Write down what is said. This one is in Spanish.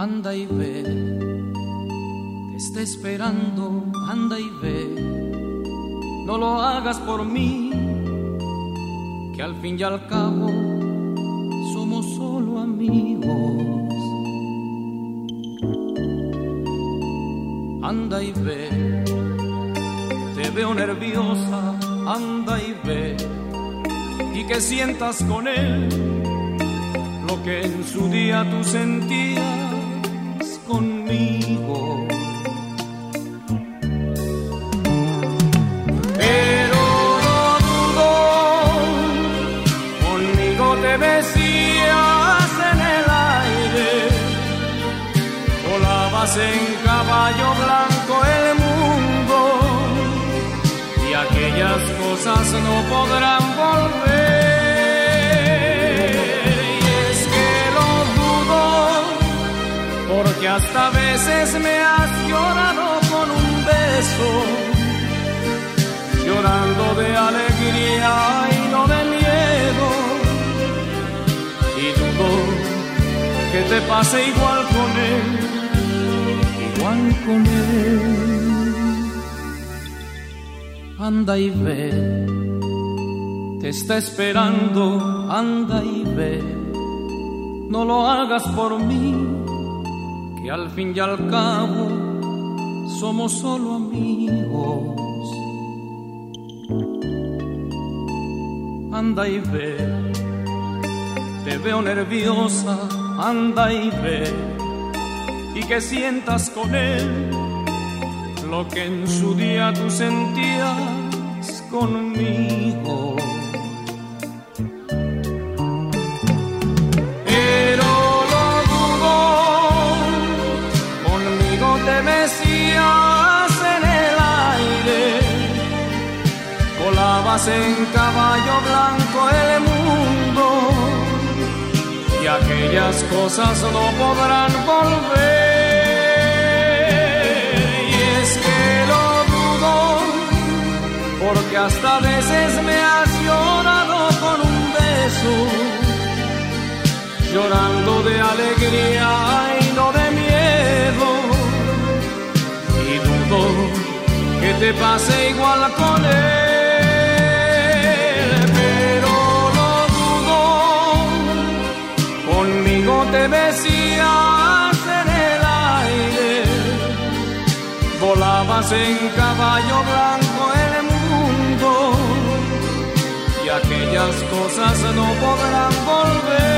anda y ve, te está esperando, anda y ve, no lo hagas por mí, que al fin y al cabo somos solo amigos. Anda y ve, te veo nerviosa, anda y ve, y que sientas con él lo que en su día tú sentías conmigo. Pero no dudo, conmigo te besías en el aire, volabas en caballo blanco el mundo, y aquellas cosas no podrán volver. Porque hasta veces me has llorado con un beso, llorando de alegría y no de miedo, y dudo que te pase igual con él, igual con él. Anda y ve, te está esperando, anda y ve, no lo hagas por mí, que al fin y al cabo somos solo amigos. Anda y ve, te veo nerviosa, anda y ve, y que sientas con él lo que en su día tú sentías conmigo. En caballo blanco el mundo, y aquellas cosas no podrán volver. Y es que lo dudo, porque hasta veces me has llorado con un beso, llorando de alegría y no de miedo, y dudo que te pase igual con él. Conmigo te besías en el aire, volabas en caballo blanco el mundo, y aquellas cosas no podrán volver.